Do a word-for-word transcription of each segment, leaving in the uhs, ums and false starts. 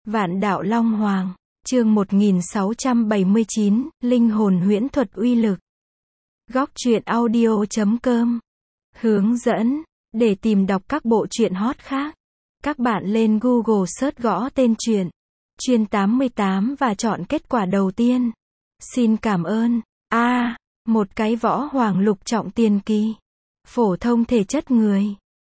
Vạn đạo Long Hoàng, chương một nghìn sáu trăm bảy mươi chín, Linh hồn huyễn thuật uy lực. Góc truyện audio chấm com. Hướng dẫn, để tìm đọc các bộ truyện hot khác, các bạn lên Google search gõ tên truyện, Truyện tám mươi tám và chọn kết quả đầu tiên. Xin cảm ơn. A. Một cái võ hoàng lục trọng tiền kỳ. Phổ thông thể chất người.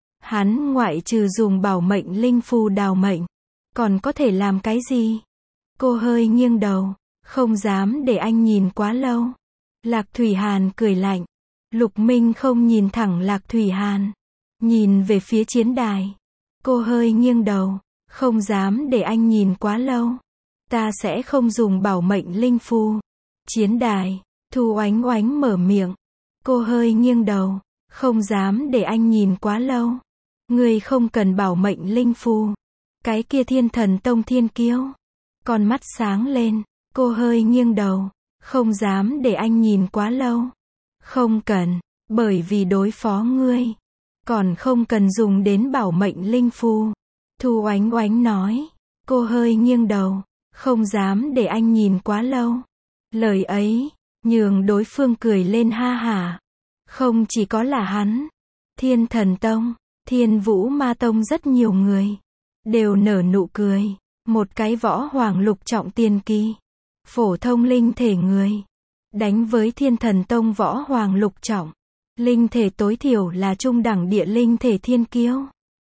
Hắn ngoại trừ dùng bảo mệnh linh phù đào mệnh, còn có thể làm cái gì? Cô hơi nghiêng đầu, không dám để anh nhìn quá lâu. Lạc Thủy Hàn cười lạnh. Lục Minh không nhìn thẳng Lạc Thủy Hàn, nhìn về phía chiến đài. Cô hơi nghiêng đầu, không dám để anh nhìn quá lâu. Ta sẽ không dùng bảo mệnh linh phù. Chiến đài, Thu Oánh Oánh mở miệng. Cô hơi nghiêng đầu, không dám để anh nhìn quá lâu. Người không cần bảo mệnh linh phù. Cái kia Thiên Thần Tông Thiên Kiêu. Con mắt sáng lên, cô hơi nghiêng đầu, không dám để anh nhìn quá lâu. Không cần, bởi vì đối phó ngươi, còn không cần dùng đến bảo mệnh linh phù. Thu Oánh Oánh nói. Cô hơi nghiêng đầu, không dám để anh nhìn quá lâu. Lời ấy, nhường đối phương cười lên ha hả. Không chỉ có là hắn, Thiên Thần Tông, Thiên Vũ Ma Tông rất nhiều người đều nở nụ cười. Một cái võ hoàng lục trọng tiền kỳ, phổ thông linh thể người, đánh với Thiên Thần Tông võ hoàng lục trọng, linh thể tối thiểu là trung đẳng địa linh thể thiên kiêu.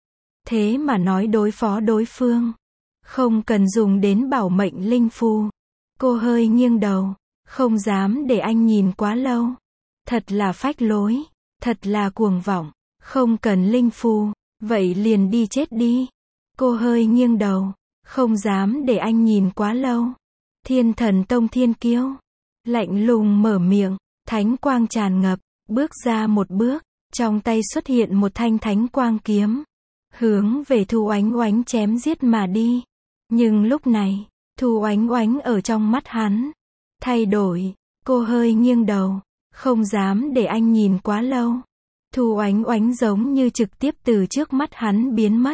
Thế mà nói đối phó đối phương, không cần dùng đến bảo mệnh linh phù. Cô hơi nghiêng đầu, không dám để anh nhìn quá lâu. Thật là phách lối, thật là cuồng vọng, không cần linh phù, vậy liền đi chết đi. Cô hơi nghiêng đầu, không dám để anh nhìn quá lâu. Thiên Thần Tông Thiên Kiêu, lạnh lùng mở miệng, thánh quang tràn ngập, bước ra một bước, trong tay xuất hiện một thanh thánh quang kiếm, hướng về Thu Oánh Oánh chém giết mà đi. Nhưng lúc này, Thu Oánh Oánh ở trong mắt hắn thay đổi. Cô hơi nghiêng đầu, không dám để anh nhìn quá lâu. Thu Oánh Oánh giống như trực tiếp từ trước mắt hắn biến mất.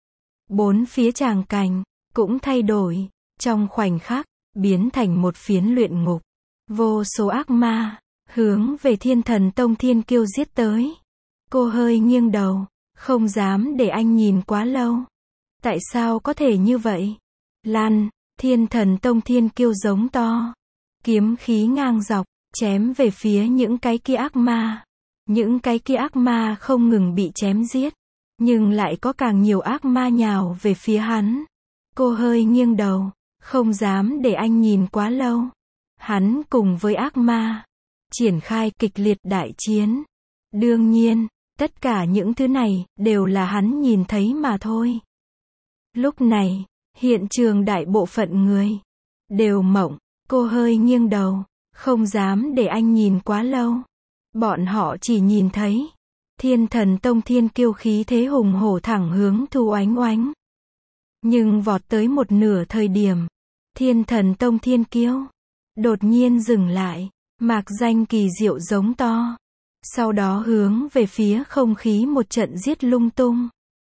Bốn phía tràng cảnh cũng thay đổi, trong khoảnh khắc, biến thành một phiến luyện ngục. Vô số ác ma, hướng về Thiên Thần Tông Thiên Kiêu giết tới. Cô hơi nghiêng đầu, không dám để anh nhìn quá lâu. Tại sao có thể như vậy? Lan, Thiên Thần Tông Thiên Kiêu giống to. Kiếm khí ngang dọc, chém về phía những cái kia ác ma. Những cái kia ác ma không ngừng bị chém giết, nhưng lại có càng nhiều ác ma nhào về phía hắn. Cô hơi nghiêng đầu, không dám để anh nhìn quá lâu. Hắn cùng với ác ma triển khai kịch liệt đại chiến. Đương nhiên, tất cả những thứ này đều là hắn nhìn thấy mà thôi. Lúc này, hiện trường đại bộ phận người đều mộng. Cô hơi nghiêng đầu, không dám để anh nhìn quá lâu. Bọn họ chỉ nhìn thấy Thiên Thần Tông Thiên Kiêu khí thế hùng hổ thẳng hướng Thu Oánh Oánh. Nhưng vọt tới một nửa thời điểm, Thiên Thần Tông Thiên Kiêu đột nhiên dừng lại, mạc danh kỳ diệu giống to. Sau đó hướng về phía không khí một trận giết lung tung.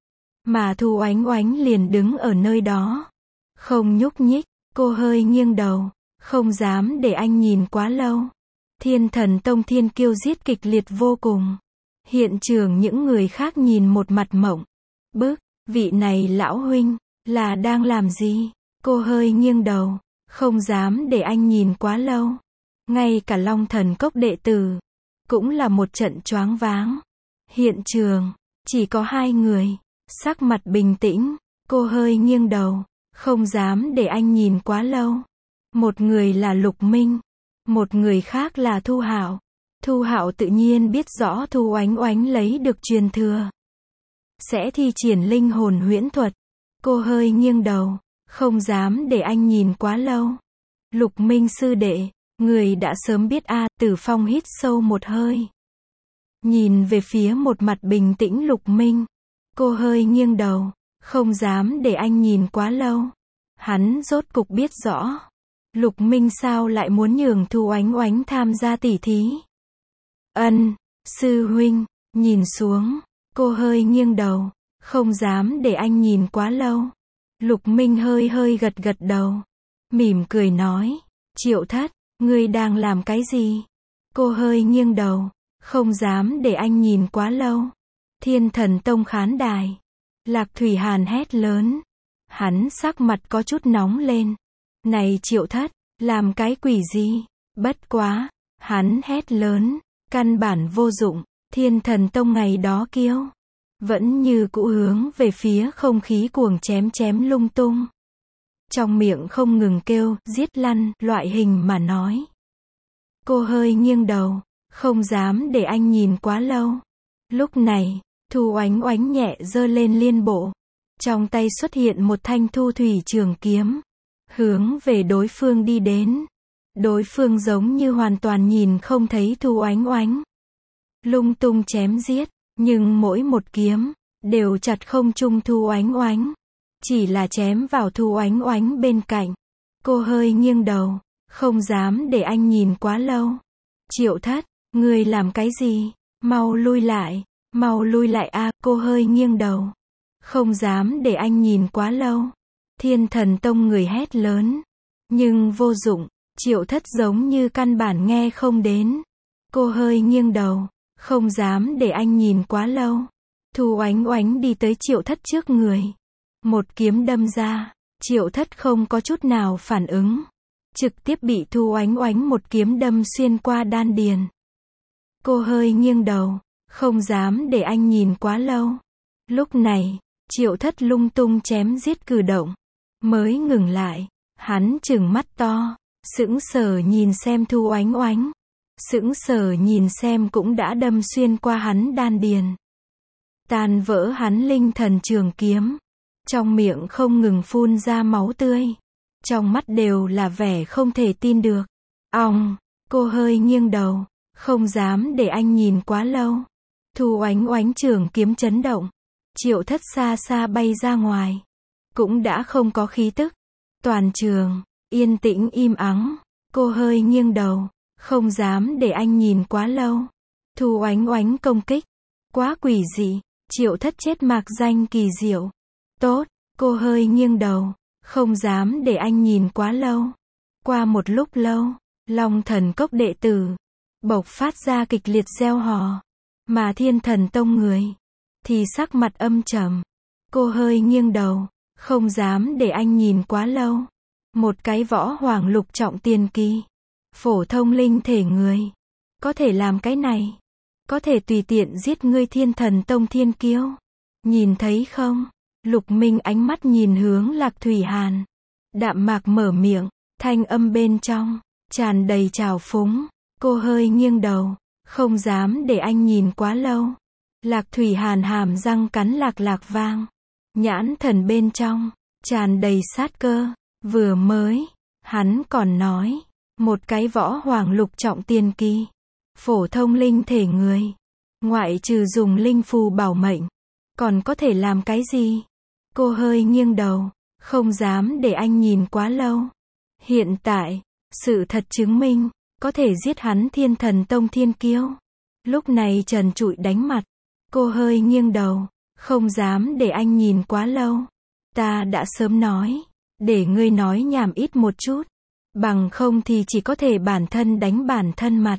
Mà Thu Oánh Oánh liền đứng ở nơi đó, không nhúc nhích. Cô hơi nghiêng đầu, không dám để anh nhìn quá lâu. Thiên Thần Tông Thiên Kiêu giết kịch liệt vô cùng. Hiện trường những người khác nhìn một mặt mộng bức, vị này lão huynh là đang làm gì? Cô hơi nghiêng đầu, không dám để anh nhìn quá lâu. Ngay cả Long Thần Cốc đệ tử cũng là một trận choáng váng. Hiện trường chỉ có hai người, sắc mặt bình tĩnh. Cô hơi nghiêng đầu, không dám để anh nhìn quá lâu. Một người là Lục Minh, một người khác là Thu Hạo. Thu Hạo tự nhiên biết rõ Thu Oánh Oánh lấy được truyền thừa, sẽ thi triển linh hồn huyễn thuật. Cô hơi nghiêng đầu, không dám để anh nhìn quá lâu. Lục Minh sư đệ, người đã sớm biết a. Tử Phong hít sâu một hơi, nhìn về phía một mặt bình tĩnh Lục Minh. Cô hơi nghiêng đầu, không dám để anh nhìn quá lâu. Hắn rốt cục biết rõ, Lục Minh sao lại muốn nhường Thu Oánh Oánh tham gia tỉ thí. Ân, sư huynh, nhìn xuống. Cô hơi nghiêng đầu, không dám để anh nhìn quá lâu. Lục Minh hơi hơi gật gật đầu. Mỉm cười nói. Triệu Thất, ngươi đang làm cái gì? Cô hơi nghiêng đầu. Không dám để anh nhìn quá lâu. Thiên Thần Tông khán đài. Lạc Thủy Hàn hét lớn. Hắn sắc mặt có chút nóng lên. Này Triệu Thất, làm cái quỷ gì? Bất quá, hắn hét lớn, căn bản vô dụng. Thiên Thần Tông ngày đó kiêu, vẫn như cũ hướng về phía không khí cuồng chém chém lung tung. Trong miệng không ngừng kêu, giết lăn, loại hình mà nói. Cô hơi nghiêng đầu, không dám để anh nhìn quá lâu. Lúc này, Thu Oánh Oánh nhẹ giơ lên liên bộ. Trong tay xuất hiện một thanh thu thủy trường kiếm. Hướng về đối phương đi đến. Đối phương giống như hoàn toàn nhìn không thấy Thu Oánh Oánh. Lung tung chém giết, nhưng mỗi một kiếm, đều chặt không trung Thu Oánh Oánh. Chỉ là chém vào Thu Oánh Oánh bên cạnh. Cô hơi nghiêng đầu, không dám để anh nhìn quá lâu. Triệu Thất, ngươi làm cái gì? Mau lui lại, mau lui lại a. À, cô hơi nghiêng đầu. Không dám để anh nhìn quá lâu. Thiên Thần Tông người hét lớn. Nhưng vô dụng, Triệu Thất giống như căn bản nghe không đến. Cô hơi nghiêng đầu, không dám để anh nhìn quá lâu. Thu Oánh Oánh đi tới Triệu Thất trước người. Một kiếm đâm ra, Triệu Thất không có chút nào phản ứng. Trực tiếp bị Thu Oánh Oánh một kiếm đâm xuyên qua đan điền. Cô hơi nghiêng đầu, không dám để anh nhìn quá lâu. Lúc này, Triệu Thất lung tung chém giết cử động. Mới ngừng lại, hắn trừng mắt to, sững sờ nhìn xem Thu Oánh Oánh. Sững sờ nhìn xem cũng đã đâm xuyên qua hắn đan điền. Tan vỡ hắn linh thần trường kiếm. Trong miệng không ngừng phun ra máu tươi. Trong mắt đều là vẻ không thể tin được. Ong, cô hơi nghiêng đầu, không dám để anh nhìn quá lâu. Thu Oánh Oánh trường kiếm chấn động. Triệu Thất xa xa bay ra ngoài. Cũng đã không có khí tức. Toàn trường, yên tĩnh im ắng. Cô hơi nghiêng đầu, không dám để anh nhìn quá lâu. Thu Oánh Oánh công kích. Quá quỷ dị, Triệu Thất chết mạc danh kỳ diệu. Tốt, cô hơi nghiêng đầu, không dám để anh nhìn quá lâu. Qua một lúc lâu, Long Thần Cốc đệ tử bộc phát ra kịch liệt reo hò. Mà Thiên Thần Tông người thì sắc mặt âm trầm. Cô hơi nghiêng đầu, không dám để anh nhìn quá lâu. Một cái võ hoàng lục trọng tiền kỳ, phổ thông linh thể người, có thể làm cái này, có thể tùy tiện giết ngươi Thiên Thần Tông thiên kiêu. Nhìn thấy không? Lục Minh ánh mắt nhìn hướng Lạc Thủy Hàn. Đạm mạc mở miệng, thanh âm bên trong tràn đầy trào phúng. Cô hơi nghiêng đầu, không dám để anh nhìn quá lâu. Lạc Thủy Hàn hàm răng cắn lạc lạc vang. Nhãn thần bên trong tràn đầy sát cơ. Vừa mới, hắn còn nói, một cái võ hoàng lục trọng tiền kỳ, phổ thông linh thể người, ngoại trừ dùng linh phù bảo mệnh, còn có thể làm cái gì? Cô hơi nghiêng đầu, không dám để anh nhìn quá lâu. Hiện tại, sự thật chứng minh, có thể giết hắn Thiên Thần Tông thiên kiêu. Lúc này trần trụi đánh mặt. Cô hơi nghiêng đầu, không dám để anh nhìn quá lâu. Ta đã sớm nói, để ngươi nói nhảm ít một chút. Bằng không thì chỉ có thể bản thân đánh bản thân mặt.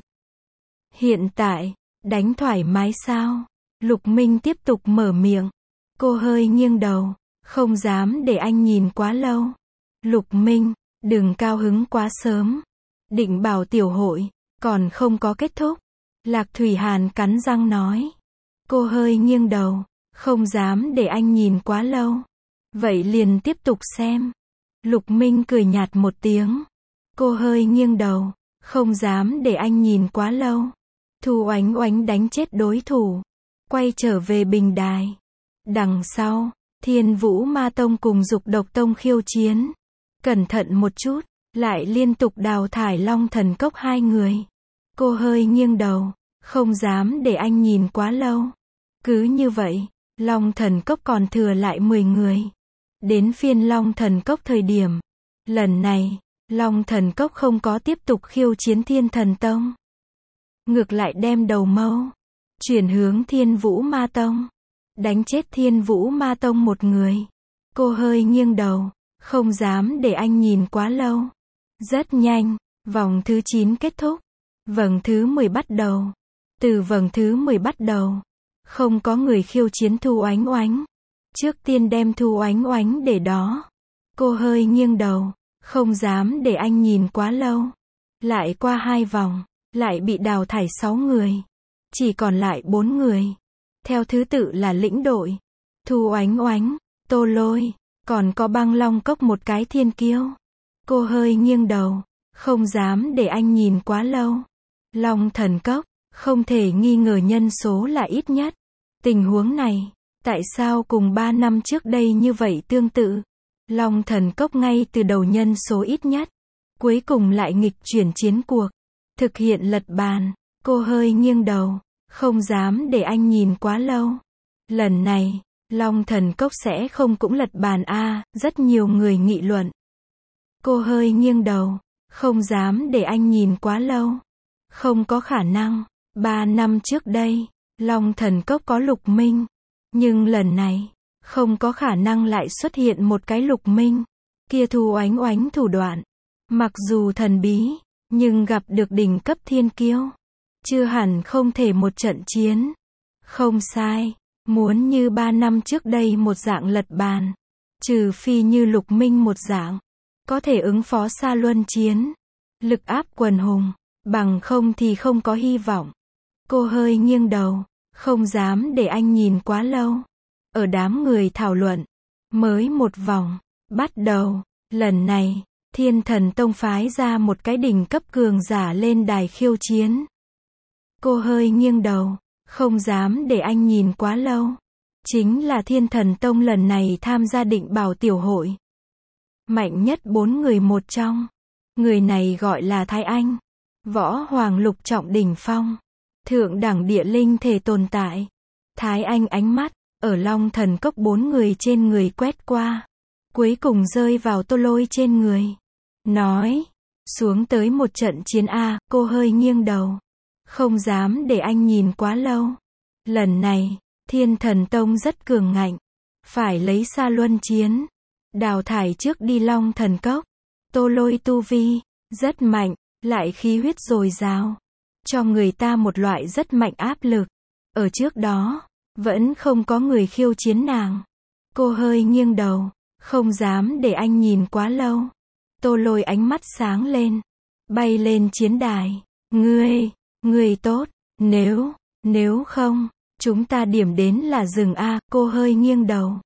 Hiện tại, đánh thoải mái sao? Lục Minh tiếp tục mở miệng. Cô hơi nghiêng đầu, không dám để anh nhìn quá lâu. Lục Minh, đừng cao hứng quá sớm. Định bảo tiểu hội, còn không có kết thúc. Lạc Thủy Hàn cắn răng nói. Cô hơi nghiêng đầu, không dám để anh nhìn quá lâu. Vậy liền tiếp tục xem. Lục Minh cười nhạt một tiếng. Cô hơi nghiêng đầu, không dám để anh nhìn quá lâu. Thu Oánh Oánh đánh chết đối thủ, quay trở về bình đài. Đằng sau, Thiên Vũ Ma Tông cùng Dục Độc Tông khiêu chiến. Cẩn thận một chút, lại liên tục đào thải Long Thần Cốc hai người. Cô hơi nghiêng đầu, không dám để anh nhìn quá lâu. Cứ như vậy, Long Thần Cốc còn thừa lại mười người. Đến phiên Long Thần Cốc thời điểm, lần này, Long Thần Cốc không có tiếp tục khiêu chiến Thiên Thần Tông. Ngược lại đem đầu mâu chuyển hướng Thiên Vũ Ma Tông, đánh chết Thiên Vũ Ma Tông một người. Cô hơi nghiêng đầu, không dám để anh nhìn quá lâu. Rất nhanh, vòng thứ chín kết thúc. Vòng thứ mười bắt đầu. Từ vòng thứ mười bắt đầu, không có người khiêu chiến Thu Oánh Oánh. Trước tiên đem Thu Oánh Oánh để đó. Cô hơi nghiêng đầu, không dám để anh nhìn quá lâu. Lại qua hai vòng, lại bị đào thải sáu người. Chỉ còn lại bốn người. Theo thứ tự là lĩnh đội, Thu Oánh Oánh, Tô Lôi, còn có Băng Long Cốc một cái thiên kiêu. Cô hơi nghiêng đầu, không dám để anh nhìn quá lâu. Long Thần Cốc, không thể nghi ngờ nhân số là ít nhất. Tình huống này, tại sao cùng ba năm trước đây như vậy tương tự? Long Thần Cốc ngay từ đầu nhân số ít nhất, cuối cùng lại nghịch chuyển chiến cuộc, thực hiện lật bàn. Cô hơi nghiêng đầu, không dám để anh nhìn quá lâu. Lần này, Long Thần Cốc sẽ không cũng lật bàn a, rất nhiều người nghị luận. Cô hơi nghiêng đầu, không dám để anh nhìn quá lâu. Không có khả năng, ba năm trước đây, Long Thần Cốc có Lục Minh. Nhưng lần này, không có khả năng lại xuất hiện một cái Lục Minh. Kia Thu Oánh Oánh thủ đoạn, mặc dù thần bí, nhưng gặp được đỉnh cấp thiên kiêu, chưa hẳn không thể một trận chiến. Không sai, muốn như ba năm trước đây một dạng lật bàn, trừ phi như Lục Minh một dạng, có thể ứng phó Sa Luân chiến, lực áp quần hùng, bằng không thì không có hy vọng. Cô hơi nghiêng đầu, không dám để anh nhìn quá lâu. Ở đám người thảo luận, mới một vòng, bắt đầu, lần này, Thiên Thần Tông phái ra một cái đỉnh cấp cường giả lên đài khiêu chiến. Cô hơi nghiêng đầu, không dám để anh nhìn quá lâu. Chính là Thiên Thần Tông lần này tham gia Định Bảo Tiểu Hội. Mạnh nhất bốn người một trong. Người này gọi là Thái Anh. Võ Hoàng lục trọng đỉnh phong. Thượng đẳng địa linh thể tồn tại. Thái Anh ánh mắt, ở Long Thần Cốc bốn người trên người quét qua. Cuối cùng rơi vào Tô Lôi trên người. Nói, xuống tới một trận chiến A, cô hơi nghiêng đầu. Không dám để anh nhìn quá lâu. Lần này, Thiên Thần Tông rất cường ngạnh. Phải lấy Sa Luân chiến. Đào thải trước đi Long Thần Cốc. Tô Lôi tu vi, rất mạnh, lại khí huyết dồi dào. Cho người ta một loại rất mạnh áp lực. Ở trước đó, vẫn không có người khiêu chiến nàng. Cô hơi nghiêng đầu, không dám để anh nhìn quá lâu. Tô Lôi ánh mắt sáng lên, bay lên chiến đài. Ngươi, ngươi tốt, nếu, nếu không, chúng ta điểm đến là rừng A. Cô hơi nghiêng đầu,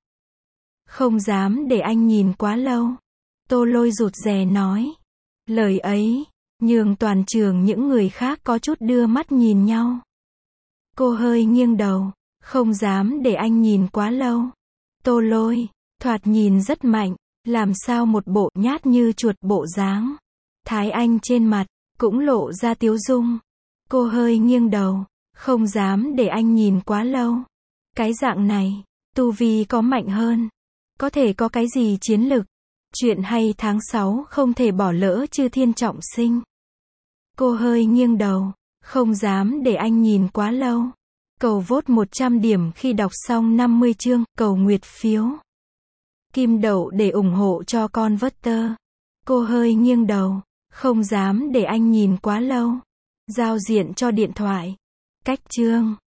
không dám để anh nhìn quá lâu. Tô Lôi rụt rè nói. Lời ấy, nhường toàn trường những người khác có chút đưa mắt nhìn nhau. Cô hơi nghiêng đầu, không dám để anh nhìn quá lâu. Tô Lôi, thoạt nhìn rất mạnh, làm sao một bộ nhát như chuột bộ dáng. Thái Anh trên mặt, cũng lộ ra tiếu dung. Cô hơi nghiêng đầu, không dám để anh nhìn quá lâu. Cái dạng này, tu vi có mạnh hơn. Có thể có cái gì chiến lực. Chuyện hay tháng sáu không thể bỏ lỡ Chư Thiên Trọng Sinh. Cô hơi nghiêng đầu, không dám để anh nhìn quá lâu. Cầu vote một trăm điểm khi đọc xong năm mươi chương, cầu nguyệt phiếu. Kim đậu để ủng hộ cho con Vớt-tơ. Cô hơi nghiêng đầu, không dám để anh nhìn quá lâu. Giao diện cho điện thoại. Cách chương.